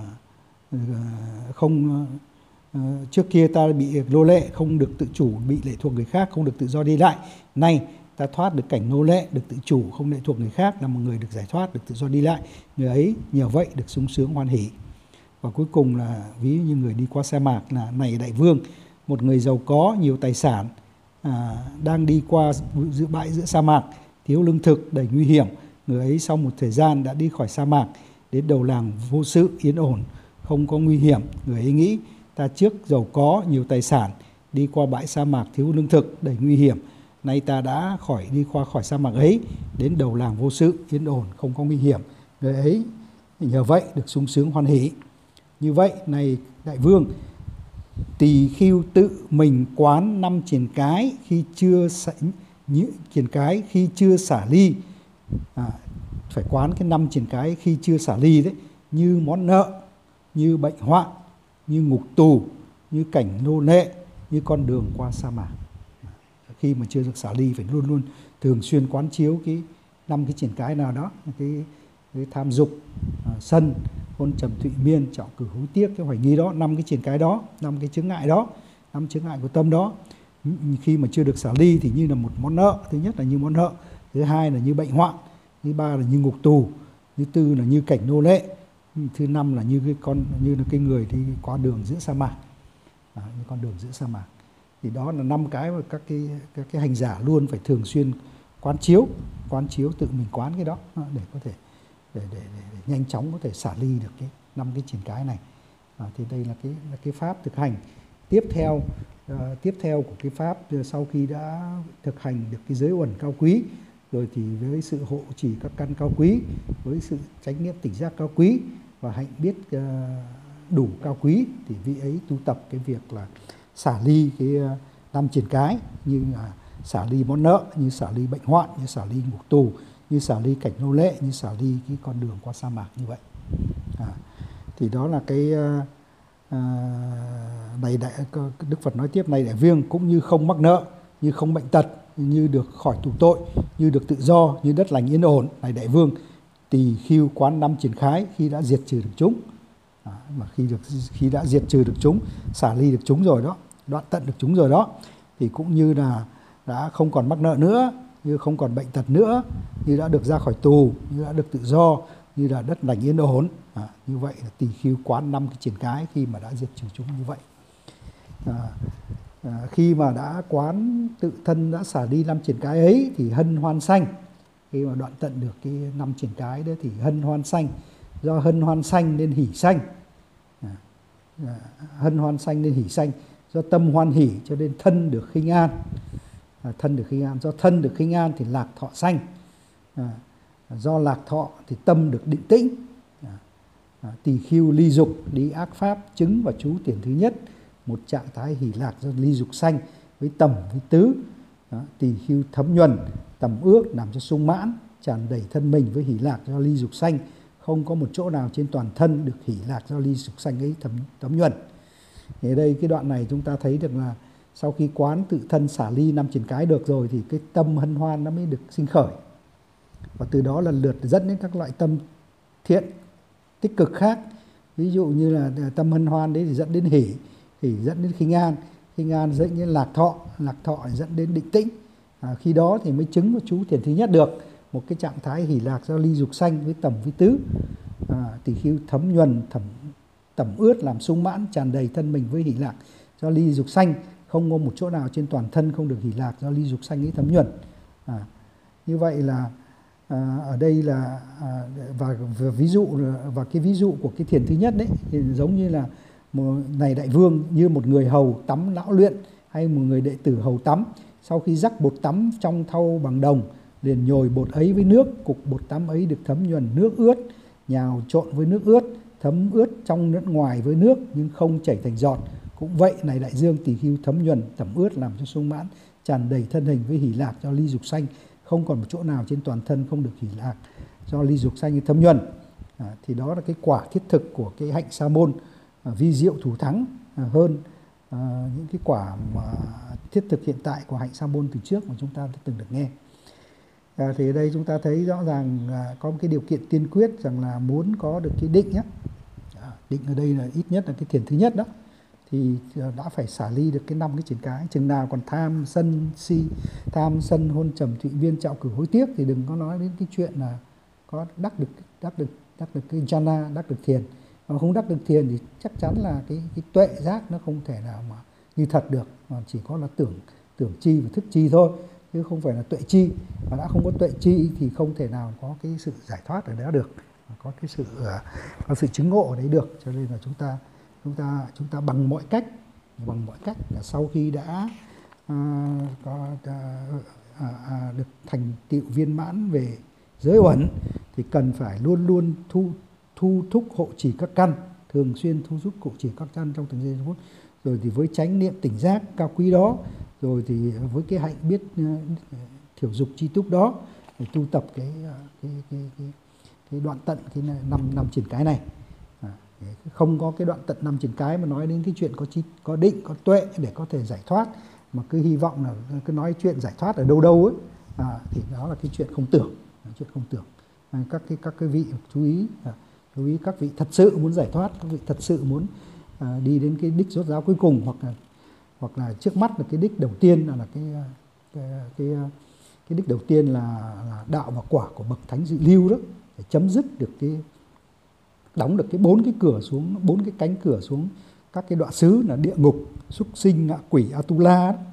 à, không à, trước kia ta bị nô lệ, không được tự chủ, bị lệ thuộc người khác, không được tự do đi lại. Nay ta thoát được cảnh nô lệ, được tự chủ, không lệ thuộc người khác, là một người được giải thoát, được tự do đi lại. Người ấy nhờ vậy được sung sướng hoan hỷ. Và cuối cùng là ví như người đi qua sa mạc là này đại vương, một người giàu có nhiều tài sản à, đang đi qua giữa bãi giữa sa mạc, thiếu lương thực, đầy nguy hiểm. Người ấy sau một thời gian đã đi khỏi sa mạc, đến đầu làng vô sự, yên ổn, không có nguy hiểm. Người ấy nghĩ ta trước giàu có nhiều tài sản, đi qua bãi sa mạc thiếu lương thực, đầy nguy hiểm. Nay ta đã khỏi đi qua khỏi sa mạc ấy, đến đầu làng vô sự, yên ổn, không có nguy hiểm. Người ấy nhờ vậy được sung sướng hoan hỷ. Như vậy, này đại vương, tỳ khưu tự mình quán năm triền cái khi chưa sảnh triền cái khi chưa xả ly, à, phải quán cái năm triền cái khi chưa xả ly đấy, như món nợ, như bệnh hoạn, như ngục tù, như cảnh nô lệ, như con đường qua sa mạc. Khi mà chưa được xả ly phải luôn luôn thường xuyên quán chiếu cái năm cái triền cái nào đó, cái, cái tham dục, à, sân, hôn trầm thụy miên, trọng cử hối tiếc, cái hoài nghi đó, năm cái triền cái đó, năm cái chướng ngại đó, năm chướng ngại của tâm đó. Khi mà chưa được xả ly thì như là một món nợ. Thứ nhất là như món nợ, thứ hai là như bệnh hoạn, thứ ba là như ngục tù, thứ tư là như cảnh nô lệ, thứ năm là như cái con như là cái người đi qua đường giữa sa mạc, à, như con đường giữa sa mạc. Thì đó là năm cái mà các cái các cái hành giả luôn phải thường xuyên quán chiếu, quán chiếu tự mình quán cái đó để có thể để để, để, để nhanh chóng có thể xả ly được cái năm cái triền cái này. À, thì đây là cái là cái pháp thực hành tiếp theo. Uh, tiếp theo của cái pháp sau khi đã thực hành được cái giới uẩn cao quý rồi, thì với sự hộ trì các căn cao quý, với sự chánh niệm tỉnh giác cao quý và hạnh biết uh, đủ cao quý, thì vị ấy tu tập cái việc là xả ly cái uh, năm triền cái, như là xả ly món nợ, như xả ly bệnh hoạn, như xả ly ngục tù, như xả ly cảnh nô lệ, như xả ly cái con đường qua sa mạc như vậy. À, thì đó là cái uh, À, này đại, Đức Phật nói tiếp, này đại vương, cũng như không mắc nợ, như không bệnh tật, như được khỏi tù tội, như được tự do, như đất lành yên ổn. Này đại vương, tỳ khưu quán năm triền khái khi đã diệt trừ được chúng. À, mà khi được khi đã diệt trừ được chúng, xả ly được chúng rồi đó, đoạn tận được chúng rồi đó, thì cũng như là đã không còn mắc nợ nữa, như không còn bệnh tật nữa, như đã được ra khỏi tù, như đã được tự do, như là đất lành yên ổn. À, như vậy là tỳ khưu quán năm cái triền cái khi mà đã diệt trừ chúng như vậy. À, à, khi mà đã quán tự thân đã xả đi năm triền cái ấy thì hân hoan sanh. Khi mà đoạn tận được cái năm triền cái đấy thì hân hoan sanh. Do hân hoan sanh nên hỷ sanh. À, à, hân hoan sanh nên hỷ sanh. Do tâm hoan hỷ cho nên thân được khinh an. À, thân được khinh an. Do thân được khinh an thì lạc thọ sanh. À, do lạc thọ thì tâm được định tĩnh. À, tỳ khưu ly dục, lý ác pháp, chứng và chú tiền thứ nhất, một trạng thái hỷ lạc do ly dục sanh với tầm với tứ. Đó, tỳ khưu thấm nhuần, tầm ước làm cho sung mãn, tràn đầy thân mình với hỷ lạc do ly dục sanh, không có một chỗ nào trên toàn thân được hỷ lạc do ly dục sanh ấy thấm, thấm nhuần. Thì ở đây cái đoạn này chúng ta thấy được là sau khi quán tự thân xả ly năm triển cái được rồi thì cái tâm hân hoan nó mới được sinh khởi, và từ đó lần lượt dẫn đến các loại tâm thiện tích cực khác. Ví dụ như là tâm hân hoan đấy thì dẫn đến hỷ, hỷ dẫn đến khinh an, khinh an dẫn đến lạc thọ, lạc thọ dẫn đến định tĩnh. À, khi đó thì mới chứng vào chú thiền thứ nhất được, một cái trạng thái hỷ lạc do ly dục sanh với tầm với tứ. À, tỳ khưu thấm nhuần, thẩm tẩm ướt làm sung mãn, tràn đầy thân mình với hỷ lạc do ly dục sanh, không có một chỗ nào trên toàn thân không được hỷ lạc do ly dục sanh ấy thấm nhuần. À, như vậy là à, ở đây là à, và, và ví dụ và cái ví dụ của cái thiền thứ nhất đấy thì giống như là một này đại vương, như một người hầu tắm lão luyện hay một người đệ tử hầu tắm, sau khi rắc bột tắm trong thau bằng đồng, liền nhồi bột ấy với nước, cục bột tắm ấy được thấm nhuần nước ướt, nhào trộn với nước ướt, thấm ướt trong lẫn ngoài với nước nhưng không chảy thành giọt. Cũng vậy này đại dương, tỳ khưu thấm nhuần tẩm ướt làm cho sung mãn, tràn đầy thân hình với hỷ lạc do ly dục sanh, không còn một chỗ nào trên toàn thân không được hỷ lạc do ly dục sanh thấm nhuần. À, thì đó là cái quả thiết thực của cái hạnh sa môn, à, vi diệu thủ thắng à, hơn à, những cái quả mà thiết thực hiện tại của hạnh sa môn từ trước mà chúng ta đã từng được nghe. À, thì ở đây chúng ta thấy rõ ràng à, có một cái điều kiện tiên quyết rằng là muốn có được cái định nhé. À, định ở đây là ít nhất là cái thiền thứ nhất đó, thì đã phải xả ly được cái năm cái triển cái. Chừng nào còn tham sân si, tham sân hôn trầm thụy viên trạo cử hối tiếc thì đừng có nói đến cái chuyện là có đắc được đắc được đắc được cái jhana, đắc được thiền. Mà không đắc được thiền thì chắc chắn là cái cái tuệ giác nó không thể nào mà như thật được, mà chỉ có là tưởng tưởng chi và thức chi thôi, chứ không phải là tuệ chi. Và đã không có tuệ chi thì không thể nào có cái sự giải thoát ở đó được, có cái sự có sự chứng ngộ ở đấy được. Cho nên là chúng ta chúng ta chúng ta bằng mọi cách bằng mọi cách là sau khi đã à, có à, à, à, được thành tựu viên mãn về giới uẩn thì cần phải luôn luôn thu thu thúc hộ trì các căn, thường xuyên thu thúc hộ trì các căn trong từng giây phút, rồi thì với chánh niệm tỉnh giác cao quý đó, rồi thì với cái hạnh biết uh, thiểu dục chi túc đó, để tu tập cái cái cái cái, cái đoạn tận cái năm năm triển cái này. À, không có cái đoạn tận năm triển cái mà nói đến cái chuyện có chi, có định, có tuệ để có thể giải thoát, mà cứ hy vọng là cứ nói chuyện giải thoát ở đâu đâu ấy, à, thì đó là cái chuyện không tưởng, chuyện không tưởng. À, các cái các cái vị chú ý, à, chú ý các vị thật sự muốn giải thoát, các vị thật sự muốn à, đi đến cái đích rốt ráo cuối cùng, hoặc là hoặc là trước mắt là cái đích đầu tiên là, là cái, cái cái cái đích đầu tiên là, là đạo và quả của bậc thánh dự lưu đó, để chấm dứt được cái đóng được cái bốn cái cửa xuống, bốn cái cánh cửa xuống các cái đọa xứ là địa ngục, súc sinh, ngạ quỷ, Atula đó.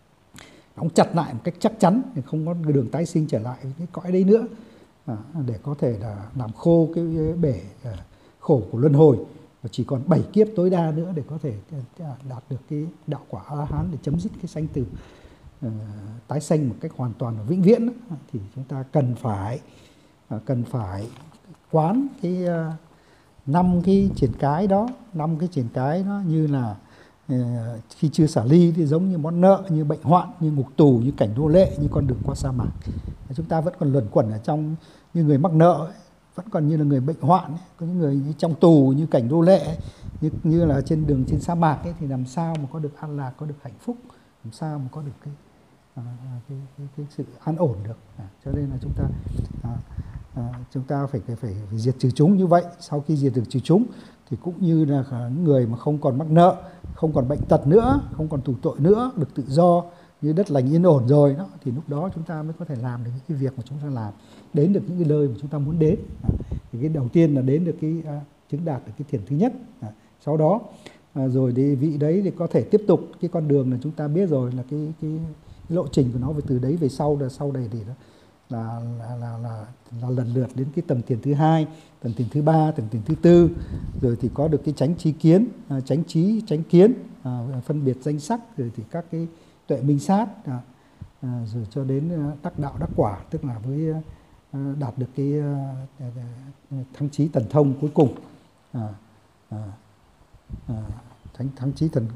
Đóng chặt lại một cách chắc chắn, để không có đường tái sinh trở lại cái cõi đấy nữa, à, để có thể là làm khô cái bể à, khổ của luân hồi, và chỉ còn bảy kiếp tối đa nữa để có thể đạt được cái đạo quả A-la-hán, để chấm dứt cái sanh tử uh, tái sanh một cách hoàn toàn và vĩnh viễn đó. Thì chúng ta cần phải uh, cần phải quán cái uh, năm cái triển cái đó, năm cái triển cái đó như là uh, khi chưa xả ly thì giống như món nợ, như bệnh hoạn, như ngục tù, như cảnh nô lệ, như con đường qua sa mạc. Chúng ta vẫn còn luẩn quẩn ở trong như người mắc nợ ấy, vẫn còn như là người bệnh hoạn ấy. Có những người như trong tù, như cảnh nô lệ ấy, như, như là trên đường trên sa mạc ấy, thì làm sao mà có được an lạc, có được hạnh phúc, làm sao mà có được cái à, cái, cái, cái sự an ổn được. À, cho nên là chúng ta à, à, chúng ta phải, phải phải phải diệt trừ chúng như vậy. Sau khi diệt được trừ chúng thì cũng như là những người mà không còn mắc nợ, không còn bệnh tật nữa, không còn tù tội nữa, được tự do như đất lành yên ổn rồi đó, thì lúc đó chúng ta mới có thể làm được những cái việc mà chúng ta làm, đến được những cái nơi mà chúng ta muốn đến. À, thì cái đầu tiên là đến được cái à, chứng đạt được cái thiền thứ nhất. À, sau đó à, rồi thì vị đấy thì có thể tiếp tục cái con đường là chúng ta biết rồi, là cái cái, cái lộ trình của nó, về từ đấy về sau là sau này thì đó là là, là là là lần lượt đến cái tầng thiền thứ hai, tầng thiền thứ ba, tầng thiền thứ tư, rồi thì có được cái chánh trí kiến, à, chánh trí, chánh kiến, à, phân biệt danh sắc, rồi thì các cái tuệ minh sát, à, à, rồi cho đến đắc đạo đắc quả, tức là với à, đạt được cái à, thắng trí thần thông cuối cùng, à, à, à, thắng thắng trí thần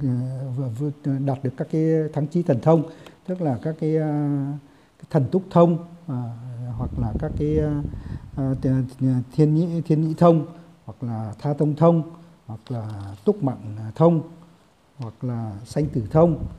à, đạt được các cái thắng trí thần thông, tức là các cái, à, cái thần túc thông, à, hoặc là các cái à, thiên nhĩ thiên nhĩ thông, hoặc là tha tông thông, hoặc là túc mạng thông, hoặc là sanh tử thông,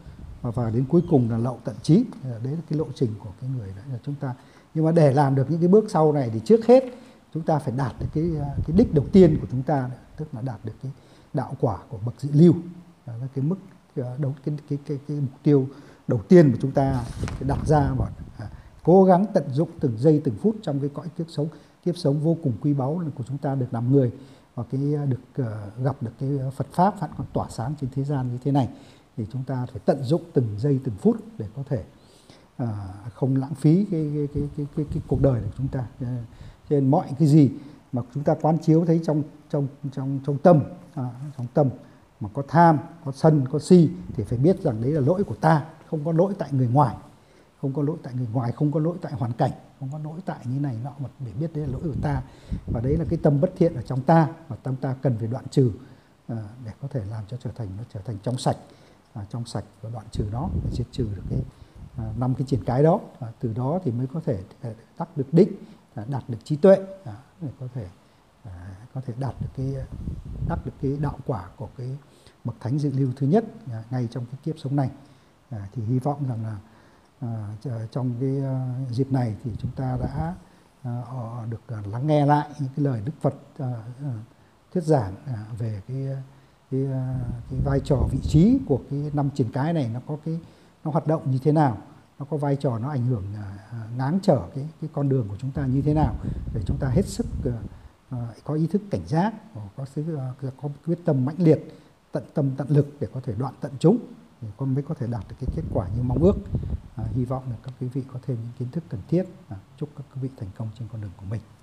và, và đến cuối cùng là lậu tận trí. Đấy là cái lộ trình của cái người đấy là chúng ta. Nhưng mà để làm được những cái bước sau này thì trước hết chúng ta phải đạt được cái cái đích đầu tiên của chúng ta, tức là đạt được cái đạo quả của bậc dự lưu. Đó là cái mức đầu cái cái cái, cái mục tiêu đầu tiên mà chúng ta phải đặt ra, và à, cố gắng tận dụng từng giây từng phút trong cái cõi kiếp sống kiếp sống vô cùng quý báu của chúng ta, được làm người và cái được uh, gặp được cái Phật pháp vẫn còn tỏa sáng trên thế gian như thế này, thì chúng ta phải tận dụng từng giây từng phút để có thể uh, không lãng phí cái cái, cái cái cái cái cuộc đời của chúng ta. Uh, trên mọi cái gì mà chúng ta quán chiếu thấy trong trong trong trong tâm, uh, trong tâm mà có tham, có sân, có si thì phải biết rằng đấy là lỗi của ta, không có lỗi tại người ngoài, không có lỗi tại người ngoài, không có lỗi tại hoàn cảnh, không có lỗi tại như này nọ, mà để biết đấy là lỗi của ta, và đấy là cái tâm bất thiện ở trong ta, và tâm ta cần phải đoạn trừ à, để có thể làm cho trở thành nó trở thành trong sạch, à, trong sạch và đoạn trừ nó, để diệt trừ được cái năm à, cái triển cái đó, à, từ đó thì mới có thể đắc được định, à, đạt được trí tuệ, à, để có thể à, có thể đạt được cái đắc được cái đạo quả của cái bậc thánh dự lưu thứ nhất à, ngay trong cái kiếp sống này. À, thì hy vọng rằng là À, trong cái uh, dịp này thì chúng ta đã uh, được uh, lắng nghe lại những cái lời Đức Phật uh, uh, thuyết giảng uh, về cái cái, uh, cái vai trò vị trí của cái năm triển cái này, nó có cái nó hoạt động như thế nào, nó có vai trò, nó ảnh hưởng uh, ngáng trở cái cái con đường của chúng ta như thế nào, để chúng ta hết sức uh, uh, có ý thức cảnh giác, có sức uh, có quyết tâm mãnh liệt, tận tâm tận lực để có thể đoạn tận chúng, thì con mới có thể đạt được cái kết quả như mong ước. À, hy vọng là các quý vị có thêm những kiến thức cần thiết. À, chúc các quý vị thành công trên con đường của mình.